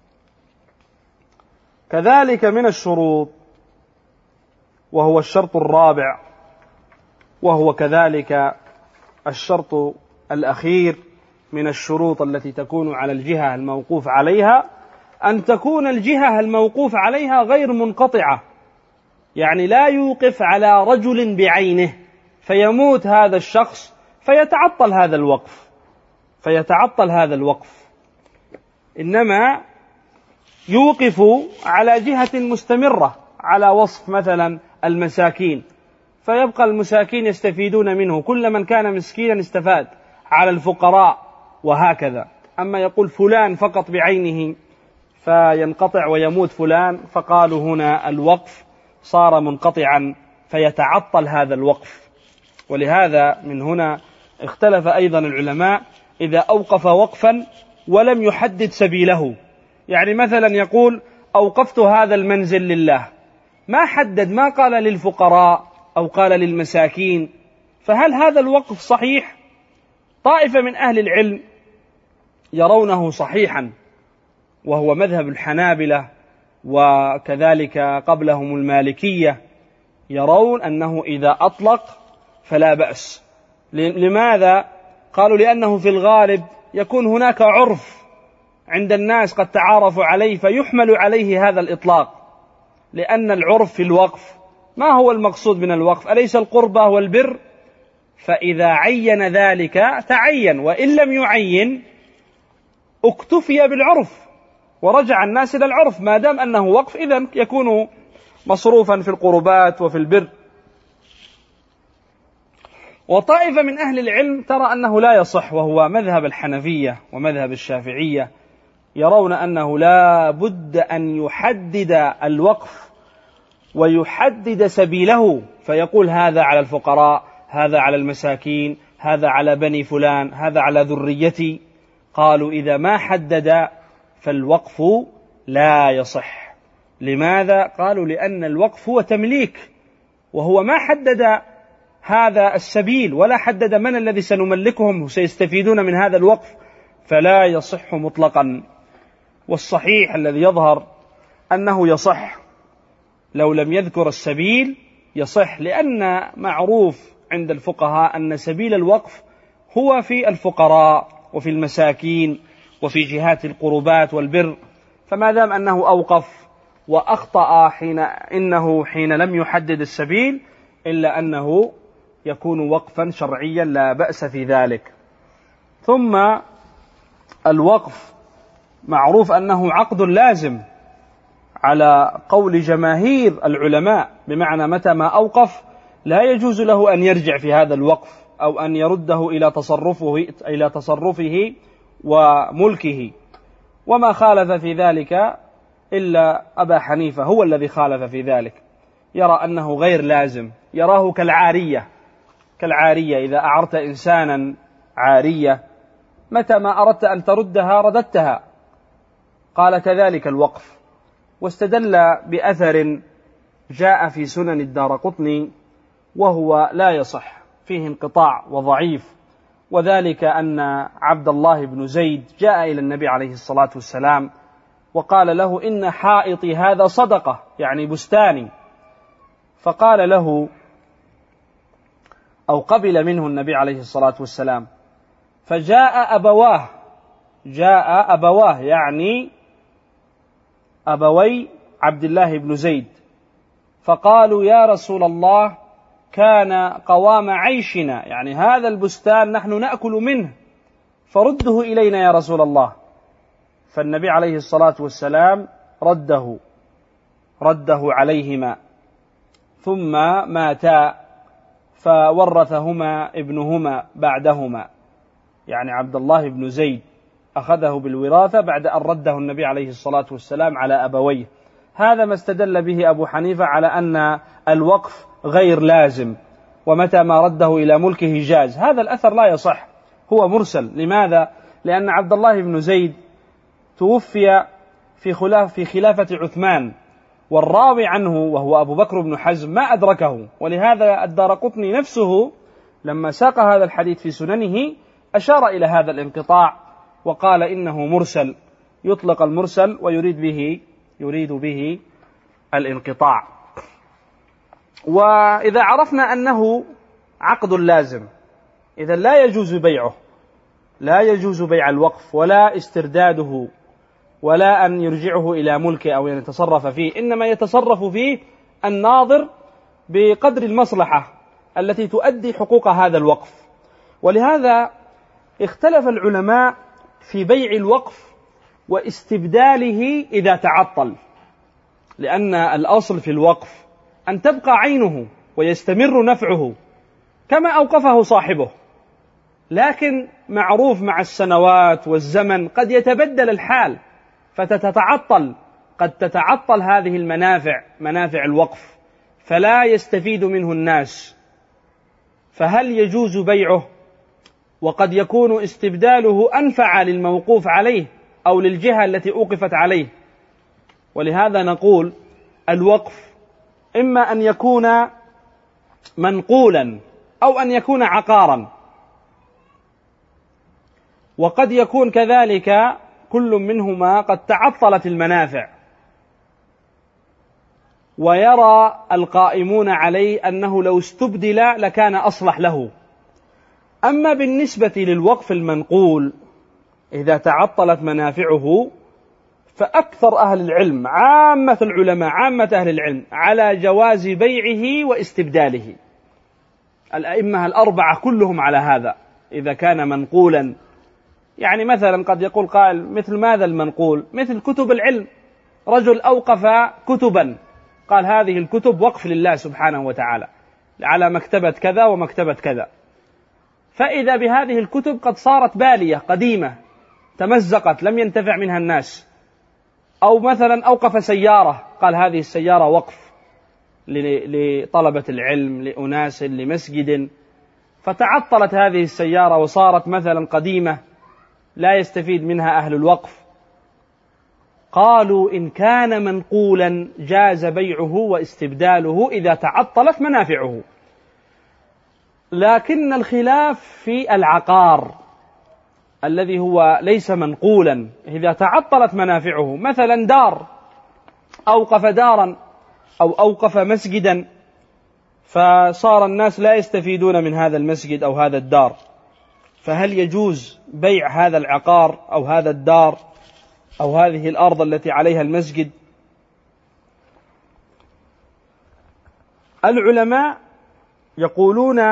كذلك من الشروط، وهو الشرط الرابع، وهو كذلك الشرط الأخير من الشروط التي تكون على الجهة الموقوف عليها، أن تكون الجهة الموقوف عليها غير منقطعة، يعني لا يوقف على رجل بعينه فيموت هذا الشخص فيتعطل هذا الوقف، إنما يوقف على جهة مستمرة، على وصف مثلا المساكين، فيبقى المساكين يستفيدون منه، كل من كان مسكينا استفاد، على الفقراء وهكذا. أما يقول فلان فقط بعينه فينقطع ويموت فلان، فقالوا هنا الوقف صار منقطعا فيتعطل هذا الوقف. ولهذا من هنا اختلف أيضا العلماء إذا أوقف وقفا ولم يحدد سبيله، يعني مثلا يقول أوقفت هذا المنزل لله، ما حدد، ما قال للفقراء أو قال للمساكين، فهل هذا الوقف صحيح؟ طائفة من أهل العلم يرونه صحيحا، وهو مذهب الحنابلة، وكذلك قبلهم المالكية، يرون أنه إذا أطلق فلا بأس. لماذا؟ قالوا لأنه في الغالب يكون هناك عرف عند الناس قد تعارفوا عليه فيحمل عليه هذا الإطلاق، لأن العرف في الوقف ما هو المقصود من الوقف؟ أليس القربة والبر؟ فإذا عين ذلك تعين، وإن لم يعين اكتفي بالعرف ورجع الناس إلى العرف، ما دام أنه وقف إذن يكون مصروفا في القربات وفي البر. وطائفة من أهل العلم ترى أنه لا يصح، وهو مذهب الحنفية ومذهب الشافعية، يرون أنه لا بد أن يحدد الوقف ويحدد سبيله، فيقول هذا على الفقراء، هذا على المساكين، هذا على بني فلان، هذا على ذريتي. قالوا إذا ما حدد فالوقف لا يصح. لماذا؟ قالوا لأن الوقف هو تمليك، وهو ما حدد هذا السبيل ولا حدد من الذي سنملكهم وسيستفيدون من هذا الوقف، فلا يصح مطلقا. والصحيح الذي يظهر أنه يصح، لو لم يذكر السبيل يصح، لأن معروف عند الفقهاء أن سبيل الوقف هو في الفقراء وفي المساكين وفي جهات القربات والبر، فما دام أنه أوقف وأخطأ حين لم يحدد السبيل، إلا أنه يكون وقفا شرعيا لا بأس في ذلك. ثم الوقف معروف أنه عقد لازم على قول جماهير العلماء، بمعنى متى ما أوقف لا يجوز له أن يرجع في هذا الوقف أو أن يرده إلى تصرفه وملكه. وما خالف في ذلك إلا أبا حنيفة، هو الذي خالف في ذلك، يرى أنه غير لازم، يراه كالعارية إذا أعرت إنسانا عارية متى ما أردت أن تردها رددتها، قال كذلك الوقف. واستدل بأثر جاء في سنن الدارقطني وهو لا يصح، فيه انقطاع وضعيف، وذلك أن عبد الله بن زيد جاء إلى النبي عليه الصلاة والسلام وقال له إن حائطي هذا صدقة، يعني بستاني، فقال له أو قبل منه النبي عليه الصلاة والسلام، فجاء أبواه يعني أبوي عبد الله بن زيد، فقالوا يا رسول الله كان قوام عيشنا، يعني هذا البستان نحن نأكل منه، فرده إلينا يا رسول الله. فالنبي عليه الصلاة والسلام رده عليهما، ثم ماتا فورثهما ابنهما بعدهما، يعني عبد الله بن زيد أخذه بالوراثة بعد أن رده النبي عليه الصلاة والسلام على أبويه. هذا ما استدل به أبو حنيفة على أن الوقف غير لازم، ومتى ما رده إلى ملكه جاز. هذا الأثر لا يصح، هو مرسل. لماذا؟ لأن عبد الله بن زيد توفي في خلافة عثمان، والراوي عنه وهو أبو بكر بن حزم ما أدركه، ولهذا الدارقطني نفسه لما ساق هذا الحديث في سننه أشار إلى هذا الانقطاع وقال إنه مرسل، يطلق المرسل ويريد به الانقطاع. وإذا عرفنا أنه عقد لازم، إذا لا يجوز بيعه، لا يجوز بيع الوقف ولا استرداده ولا أن يرجعه إلى ملكه أو يتصرف فيه، إنما يتصرف فيه الناظر بقدر المصلحة التي تؤدي حقوق هذا الوقف. ولهذا اختلف العلماء في بيع الوقف واستبداله إذا تعطل، لأن الأصل في الوقف أن تبقى عينه ويستمر نفعه كما أوقفه صاحبه، لكن معروف مع السنوات والزمن قد يتبدل الحال فتتعطل، قد تتعطل هذه المنافع، منافع الوقف، فلا يستفيد منه الناس، فهل يجوز بيعه؟ وقد يكون استبداله أنفع للموقوف عليه أو للجهة التي أوقفت عليه. ولهذا نقول الوقف إما أن يكون منقولا أو أن يكون عقارا، وقد يكون كذلك كل منهما قد تعطلت المنافع، ويرى القائمون عليه أنه لو استبدل لكان أصلح له. أما بالنسبة للوقف المنقول إذا تعطلت منافعه فأكثر أهل العلم، عامة العلماء، عامة أهل العلم، على جواز بيعه واستبداله. الأئمة الأربعة كلهم على هذا إذا كان منقولا. يعني مثلا قد يقول قائل مثل ماذا المنقول؟ مثل كتب العلم، رجل أوقف كتبا قال هذه الكتب وقف لله سبحانه وتعالى على مكتبة كذا ومكتبة كذا، فإذا بهذه الكتب قد صارت بالية قديمة تمزقت لم ينتفع منها الناس. أو مثلا أوقف سيارة قال هذه السيارة وقف لطلبة العلم، لأناس، لمسجد، فتعطلت هذه السيارة وصارت مثلا قديمة لا يستفيد منها أهل الوقف. قالوا إن كان منقولا جاز بيعه واستبداله إذا تعطلت منافعه. لكن الخلاف في العقار الذي هو ليس منقولا، إذا تعطلت منافعه، مثلا دار، أوقف دارا أو أوقف مسجدا فصار الناس لا يستفيدون من هذا المسجد أو هذا الدار، فهل يجوز بيع هذا العقار أو هذا الدار أو هذه الأرض التي عليها المسجد؟ العلماء يقولون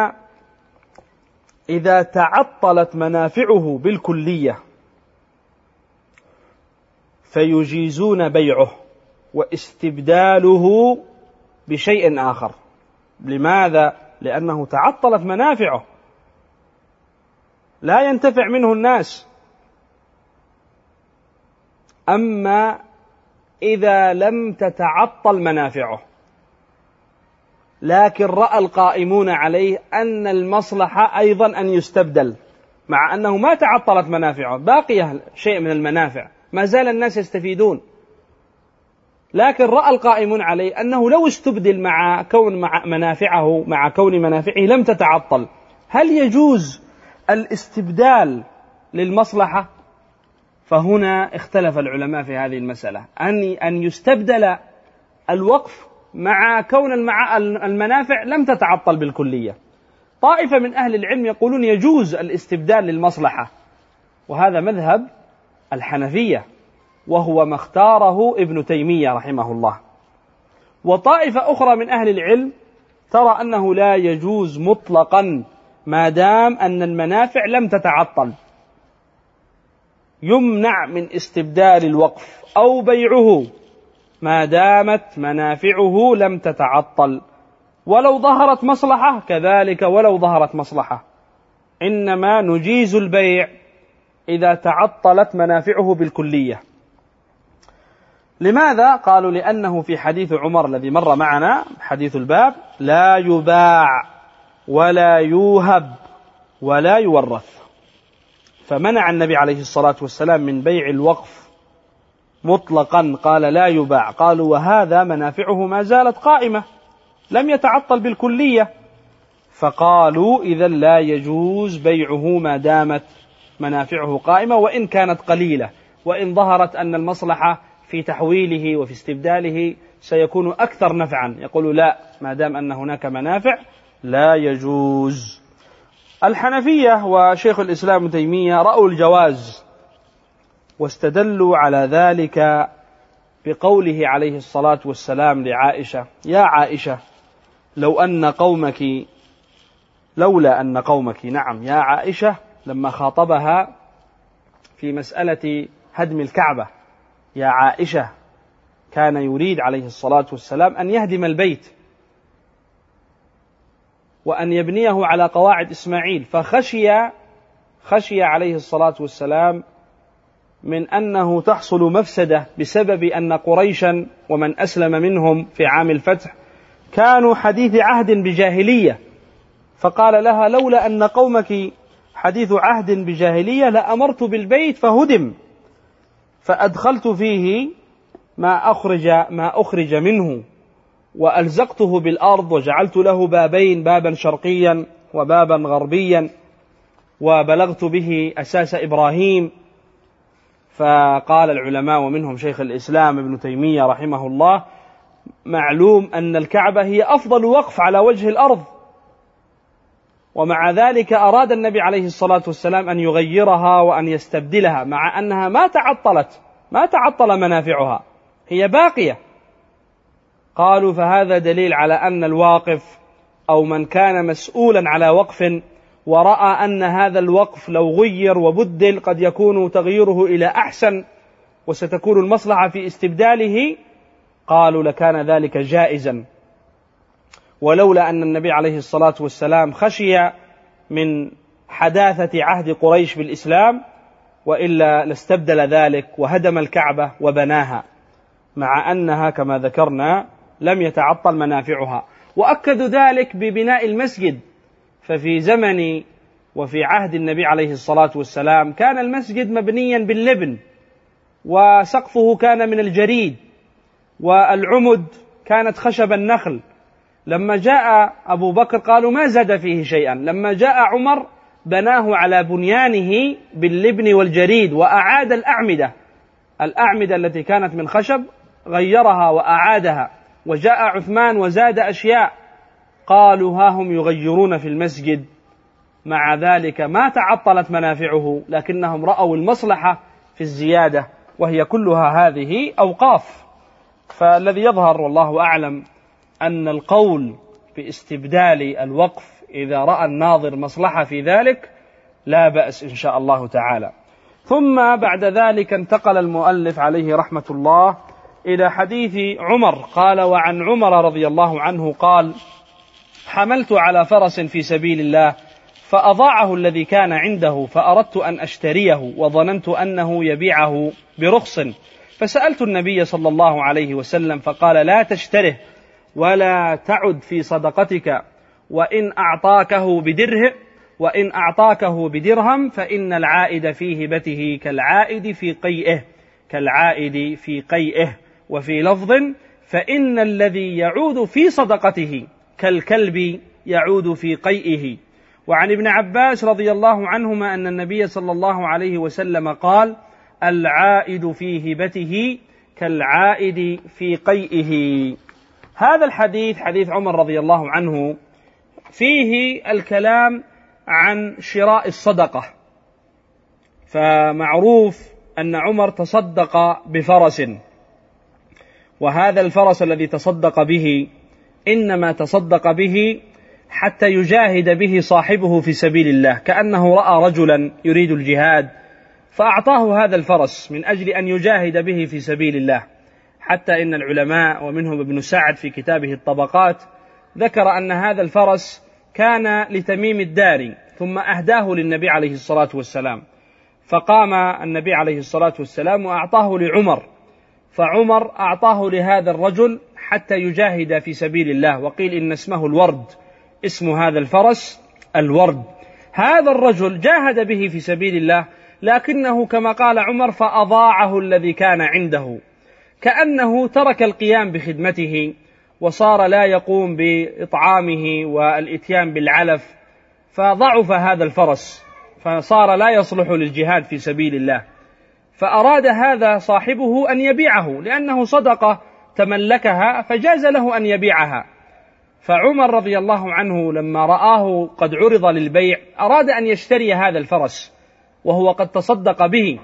إذا تعطلت منافعه بالكلية فيجيزون بيعه واستبداله بشيء آخر. لماذا؟ لأنه تعطلت منافعه لا ينتفع منه الناس. أما إذا لم تتعطل منافعه لكن رأى القائمون عليه أن المصلحة أيضا أن يستبدل، مع أنه ما تعطلت منافعه، باقية شيء من المنافع، ما زال الناس يستفيدون، لكن رأى القائمون عليه أنه لو استبدل مع كون منافعه لم تتعطل، هل يجوز الاستبدال للمصلحة؟ فهنا اختلف العلماء في هذه المسألة، أن يستبدل الوقف مع كون المنافع لم تتعطل بالكلية. طائفة من أهل العلم يقولون يجوز الاستبدال للمصلحة، وهذا مذهب الحنفية وهو ما اختاره ابن تيمية رحمه الله. وطائفة أخرى من أهل العلم ترى أنه لا يجوز مطلقا ما دام أن المنافع لم تتعطل، يمنع من استبدال الوقف أو بيعه ما دامت منافعه لم تتعطل، ولو ظهرت مصلحة كذلك، ولو ظهرت مصلحة، إنما نجيز البيع إذا تعطلت منافعه بالكلية. لماذا؟ قالوا لأنه في حديث عمر الذي مر معنا حديث الباب لا يباع ولا يوهب ولا يورث، فمنع النبي عليه الصلاة والسلام من بيع الوقف مطلقا قال لا يباع. قالوا وهذا منافعه ما زالت قائمة لم يتعطل بالكلية، فقالوا إذا لا يجوز بيعه ما دامت منافعه قائمة وإن كانت قليلة، وإن ظهرت أن المصلحة في تحويله وفي استبداله سيكون أكثر نفعا. يقول لا، ما دام أن هناك منافع لا يجوز. الحنفية وشيخ الإسلام ابن تيمية رأوا الجواز، واستدلوا على ذلك بقوله عليه الصلاة والسلام لعائشة: يا عائشة لولا أن قومك يا عائشة، لما خاطبها في مسألة هدم الكعبة، يا عائشة كان يريد عليه الصلاة والسلام أن يهدم البيت وأن يبنيه على قواعد إسماعيل، فخشي عليه الصلاة والسلام من أنه تحصل مفسدة بسبب أن قريشا ومن أسلم منهم في عام الفتح كانوا حديث عهد بجاهلية، فقال لها: لولا أن قومك حديث عهد بجاهلية لأمرت بالبيت فهدم، فأدخلت فيه ما أخرج منه، وألزقته بالأرض، وجعلت له بابين، بابا شرقيا وبابا غربيا، وبلغت به أساس إبراهيم. فقال العلماء ومنهم شيخ الإسلام ابن تيمية رحمه الله: معلوم أن الكعبة هي أفضل وقف على وجه الأرض، ومع ذلك أراد النبي عليه الصلاة والسلام أن يغيرها وأن يستبدلها، مع أنها ما تعطل منافعها، هي باقية. قالوا فهذا دليل على أن الواقف أو من كان مسؤولا على وقف ورأى أن هذا الوقف لو غير وبدل قد يكون تغييره إلى أحسن وستكون المصلحة في استبداله، قالوا لكان ذلك جائزا، ولولا أن النبي عليه الصلاة والسلام خشي من حداثة عهد قريش بالإسلام، وإلا لاستبدل ذلك وهدم الكعبة وبناها، مع أنها كما ذكرنا لم يتعطل منافعها. وأكدوا ذلك ببناء المسجد، ففي زمن وفي عهد النبي عليه الصلاة والسلام كان المسجد مبنيا باللبن، وسقفه كان من الجريد، والعمد كانت خشب النخل. لما جاء أبو بكر قالوا ما زاد فيه شيئا، لما جاء عمر بناه على بنيانه باللبن والجريد، وأعاد الأعمدة التي كانت من خشب غيرها وأعادها، وجاء عثمان وزاد أشياء، قالوا ها هم يغيرون في المسجد، مع ذلك ما تعطلت منافعه، لكنهم رأوا المصلحة في الزيادة، وهي كلها هذه أوقاف. فالذي يظهر والله أعلم أن القول باستبدال الوقف إذا رأى الناظر مصلحة في ذلك لا بأس إن شاء الله تعالى. ثم بعد ذلك انتقل المؤلف عليه رحمة الله إلى حديث عمر، قال: وعن عمر رضي الله عنه قال: حملت على فرس في سبيل الله فأضاعه الذي كان عنده، فأردت أن أشتريه وظننت أنه يبيعه برخص، فسألت النبي صلى الله عليه وسلم فقال: لا تشتره ولا تعد في صدقتك، وإن أعطاكه بدرهم فإن العائد في هبته كالعائد في قيئه، وفي لفظ: فإن الذي يعود في صدقته كالكلب يعود في قيئه. وعن ابن عباس رضي الله عنهما أن النبي صلى الله عليه وسلم قال: العائد في هبته كالعائد في قيئه. هذا الحديث حديث عمر رضي الله عنه فيه الكلام عن شراء الصدقة، فمعروف أن عمر تصدق بفرس، وهذا الفرس الذي تصدق به إنما تصدق به حتى يجاهد به صاحبه في سبيل الله، كأنه رأى رجلا يريد الجهاد فأعطاه هذا الفرس من أجل أن يجاهد به في سبيل الله، حتى إن العلماء ومنهم ابن سعد في كتابه الطبقات ذكر أن هذا الفرس كان لتميم الداري، ثم أهداه للنبي عليه الصلاة والسلام، فقام النبي عليه الصلاة والسلام وأعطاه لعمر، فعمر أعطاه لهذا الرجل حتى يجاهد في سبيل الله، وقيل إن اسمه الورد، اسم هذا الفرس الورد. هذا الرجل جاهد به في سبيل الله، لكنه كما قال عمر فأضاعه الذي كان عنده، كأنه ترك القيام بخدمته وصار لا يقوم بإطعامه والإتيان بالعلف، فضعف هذا الفرس فصار لا يصلح للجهاد في سبيل الله، فأراد هذا صاحبه أن يبيعه لأنه صدقة تملكها فجاز له أن يبيعها. فعمر رضي الله عنه لما رآه قد عرض للبيع أراد أن يشتري هذا الفرس وهو قد تصدق به،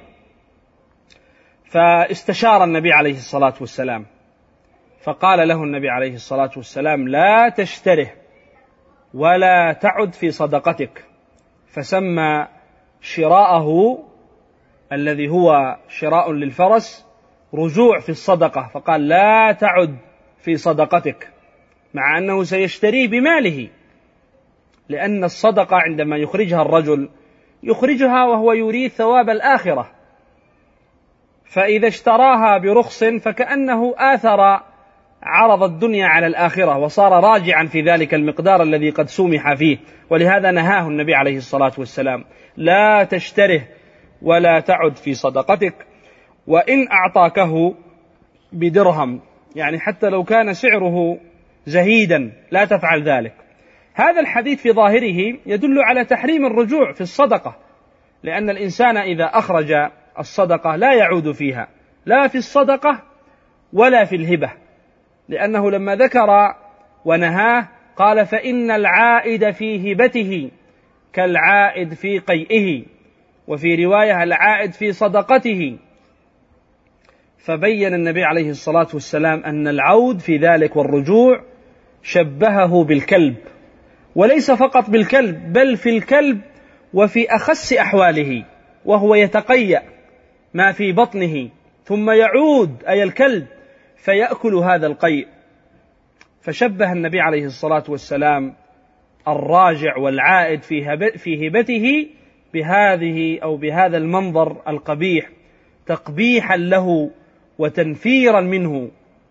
فاستشار النبي عليه الصلاة والسلام فقال له النبي عليه الصلاة والسلام لا تشتره ولا تعد في صدقتك، فسمى شراءه الذي هو شراء للفرس رجوع في الصدقة، فقال لا تعد في صدقتك، مع أنه سيشتريه بماله، لأن الصدقة عندما يخرجها الرجل يخرجها وهو يريد ثواب الآخرة، فإذا اشتراها برخص فكأنه آثر عرض الدنيا على الآخرة وصار راجعا في ذلك المقدار الذي قد سمح فيه، ولهذا نهاه النبي عليه الصلاة والسلام لا تشتره ولا تعد في صدقتك، وإن أعطاكه بدرهم، يعني حتى لو كان سعره زهيدا لا تفعل ذلك. هذا الحديث في ظاهره يدل على تحريم الرجوع في الصدقة، لأن الإنسان إذا أخرج الصدقة لا يعود فيها لا في الصدقة ولا في الهبة، لأنه لما ذكر ونهاه قال فإن العائد في هبته كالعائد في قيئه، وفي رواية العائد في صدقته، فبين النبي عليه الصلاة والسلام أن العود في ذلك والرجوع شبهه بالكلب، وليس فقط بالكلب بل في الكلب وفي أخس أحواله، وهو يتقيأ ما في بطنه ثم يعود أي الكلب فيأكل هذا القيء، فشبه النبي عليه الصلاة والسلام الراجع والعائد في هبته بهذه أو بهذا المنظر القبيح تقبيحا له وتنفيرا منه.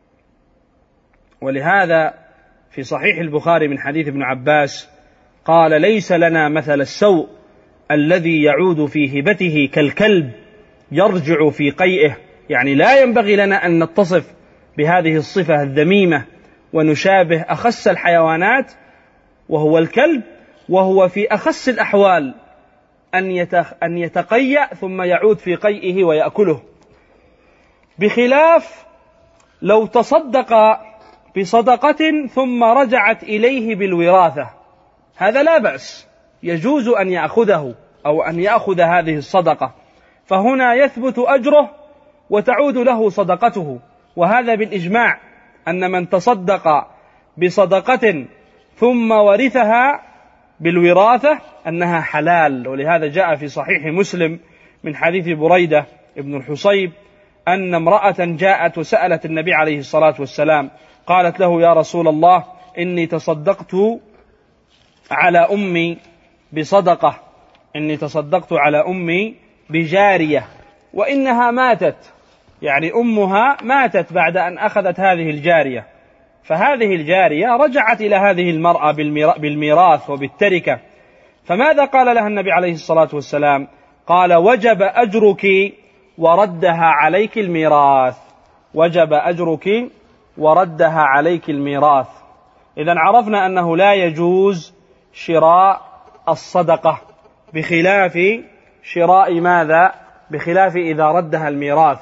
ولهذا في صحيح البخاري من حديث ابن عباس قال ليس لنا مثل السوء الذي يعود في هبته كالكلب يرجع في قيئه، يعني لا ينبغي لنا أن نتصف بهذه الصفة الذميمة ونشابه أخس الحيوانات وهو الكلب، وهو في أخس الأحوال أن يتقيأ ثم يعود في قيئه ويأكله، بخلاف لو تصدق بصدقة ثم رجعت إليه بالوراثة، هذا لا بأس، يجوز أن يأخذه أو أن يأخذ هذه الصدقة، فهنا يثبت أجره وتعود له صدقته، وهذا بالإجماع أن من تصدق بصدقة ثم ورثها بالوراثة أنها حلال. ولهذا جاء في صحيح مسلم من حديث بريدة ابن الحصيب أن امرأة جاءت وسألت النبي عليه الصلاة والسلام قالت له يا رسول الله إني تصدقت على أمي بصدقة، إني تصدقت على أمي بجارية وإنها ماتت، يعني أمها ماتت بعد أن أخذت هذه الجارية، فهذه الجارية رجعت إلى هذه المرأة بالميراث وبالتركة، فماذا قال لها النبي عليه الصلاة والسلام؟ قال وجب أجرك وردها عليك الميراث، وجب أجرك وردها عليك الميراث. إذن عرفنا أنه لا يجوز شراء الصدقة بخلاف شراء ماذا؟ بخلاف إذا ردها الميراث.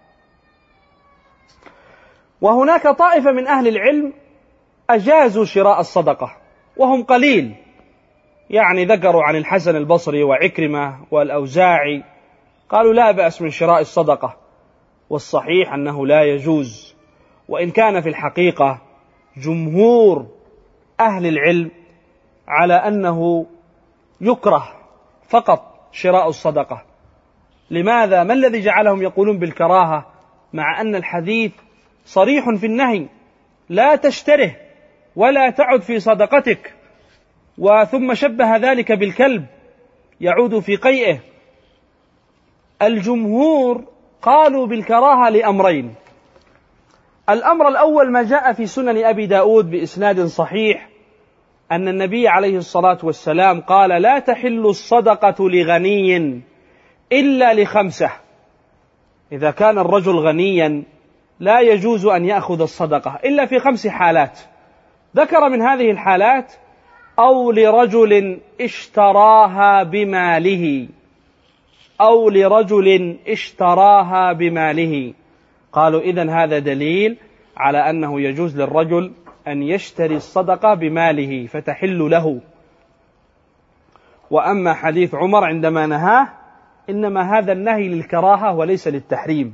وهناك طائفة من أهل العلم أجازوا شراء الصدقة وهم قليل، يعني ذكروا عن الحسن البصري وعكرمة والأوزاعي قالوا لا بأس من شراء الصدقة، والصحيح أنه لا يجوز، وإن كان في الحقيقة جمهور أهل العلم على أنه يكره فقط شراء الصدقة. لماذا؟ ما الذي جعلهم يقولون بالكراهة مع أن الحديث صريح في النهي لا تشتره ولا تعد في صدقتك، وثم شبه ذلك بالكلب يعود في قيئه؟ الجمهور قالوا بالكراهة لأمرين. الأمر الأول ما جاء في سنن أبي داود بإسناد صحيح أن النبي عليه الصلاة والسلام قال لا تحل الصدقة لغني إلا ل5. إذا كان الرجل غنيا لا يجوز أن يأخذ الصدقة إلا في 5 حالات. ذكر من هذه الحالات: أو لرجل اشتراها بماله، أو لرجل اشتراها بماله. قالوا إذن هذا دليل على أنه يجوز للرجل أن يشتري الصدقة بماله فتحل له. وأما حديث عمر عندما نهاه إنما هذا النهي للكراهة وليس للتحريم.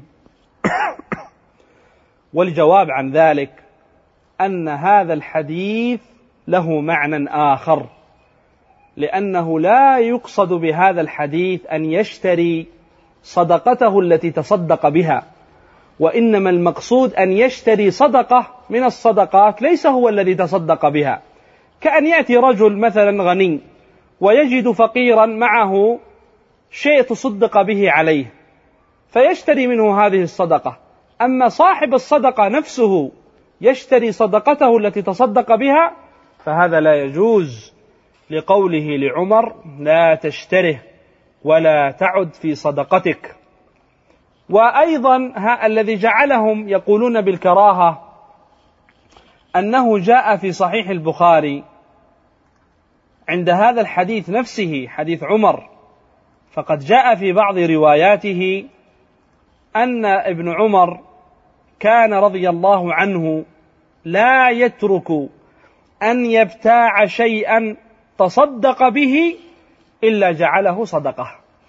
والجواب عن ذلك أن هذا الحديث له معنى آخر، لأنه لا يقصد بهذا الحديث أن يشتري صدقته التي تصدق بها، وإنما المقصود أن يشتري صدقة من الصدقات ليس هو الذي تصدق بها. كأن يأتي رجل مثلا غني ويجد فقيرا معه شيء تصدق به عليه فيشتري منه هذه الصدقة، أما صاحب الصدقة نفسه يشتري صدقته التي تصدق بها فهذا لا يجوز، لقوله لعمر: لا تشتره ولا تعد في صدقتك. وأيضا الذي جعلهم يقولون بالكراهة أنه جاء في صحيح البخاري عند هذا الحديث نفسه، حديث عمر، فقد جاء في بعض رواياته أن ابن عمر كان رضي الله عنه لا يترك أن يبتاع شيئا تصدق به إلا جعله صدقة،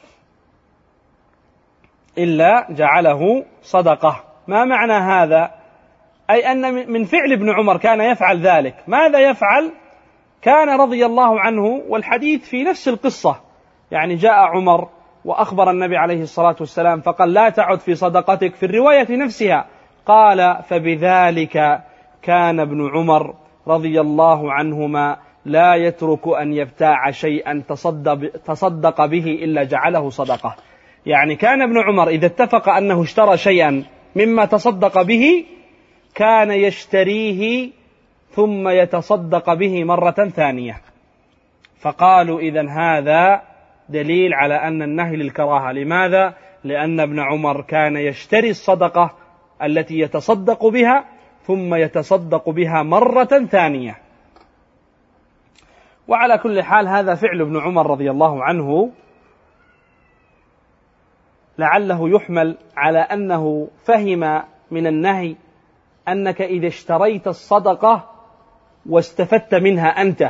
إلا جعله صدقة. ما معنى هذا؟ أي أن من فعل ابن عمر كان يفعل ذلك. ماذا يفعل؟ كان رضي الله عنه، والحديث في نفس القصة، يعني جاء عمر وأخبر النبي عليه الصلاة والسلام فقال: لا تعد في صدقتك. في الرواية نفسها قال: فبذلك كان ابن عمر رضي الله عنهما لا يترك أن يبتاع شيئا تصدق به إلا جعله صدقة. يعني كان ابن عمر إذا اتفق أنه اشترى شيئا مما تصدق به كان يشتريه ثم يتصدق به مرة ثانية. فقالوا إذن هذا دليل على أن النهي للكراهة. لماذا؟ لأن ابن عمر كان يشتري الصدقة التي يتصدق بها ثم يتصدق بها مرة ثانية. وعلى كل حال هذا فعل ابن عمر رضي الله عنه لعله يحمل على أنه فهم من النهي أنك إذا اشتريت الصدقة واستفدت منها أنت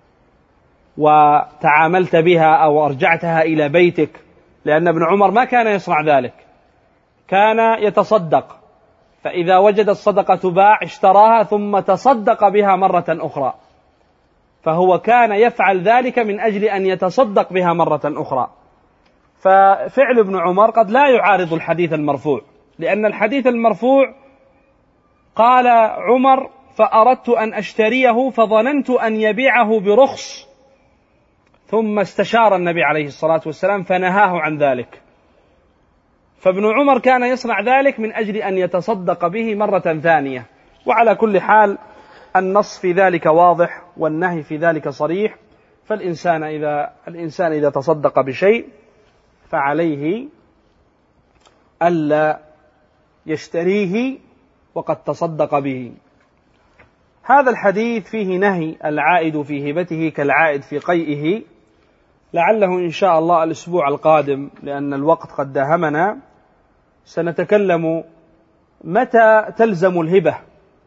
وتعاملت بها أو أرجعتها إلى بيتك، لأن ابن عمر ما كان يصنع ذلك، كان يتصدق، فإذا وجد الصدقة تباع اشتراها ثم تصدق بها مرة أخرى، فهو كان يفعل ذلك من أجل أن يتصدق بها مرة أخرى. ففعل ابن عمر قد لا يعارض الحديث المرفوع، لأن الحديث المرفوع قال عمر: فأردت أن أشتريه فظننت أن يبيعه برخص، ثم استشار النبي عليه الصلاة والسلام فنهاه عن ذلك. فابن عمر كان يصنع ذلك من أجل أن يتصدق به مرة ثانية. وعلى كل حال النص في ذلك واضح والنهي في ذلك صريح، فالإنسان إذا تصدق بشيء فعليه ألا يشتريه وقد تصدق به. هذا الحديث فيه نهي العائد في هبته كالعائد في قيئه. لعله إن شاء الله الأسبوع القادم، لأن الوقت قد داهمنا، سنتكلم متى تلزم الهبة،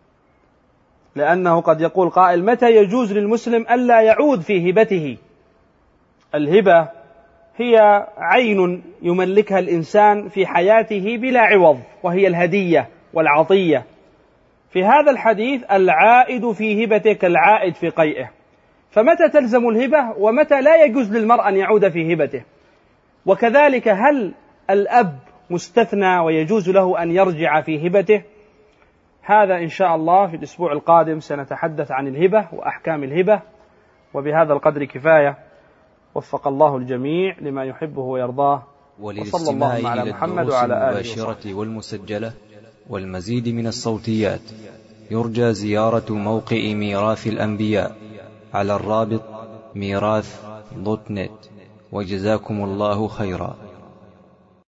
لأنه قد يقول قائل: متى يجوز للمسلم ألا يعود في هبته؟ الهبة هي عين يملكها الإنسان في حياته بلا عوض، وهي الهدية والعطية. في هذا الحديث العائد في هبته كالعائد في قيئه، فمتى تلزم الهبة ومتى لا يجوز للمرء أن يعود في هبته؟ وكذلك هل الأب مستثنى ويجوز له أن يرجع في هبته؟ هذا إن شاء الله في الأسبوع القادم سنتحدث عن الهبة وأحكام الهبة. وبهذا القدر كفاية، وفق الله الجميع لما يحبه ويرضاه، وصلى الله على محمد وعلى آله المباشرة والمسجلة والمزيد من الصوتيات يرجى زيارة موقع ميراث الأنبياء على الرابط ميراث.net. وجزاكم الله خيرا.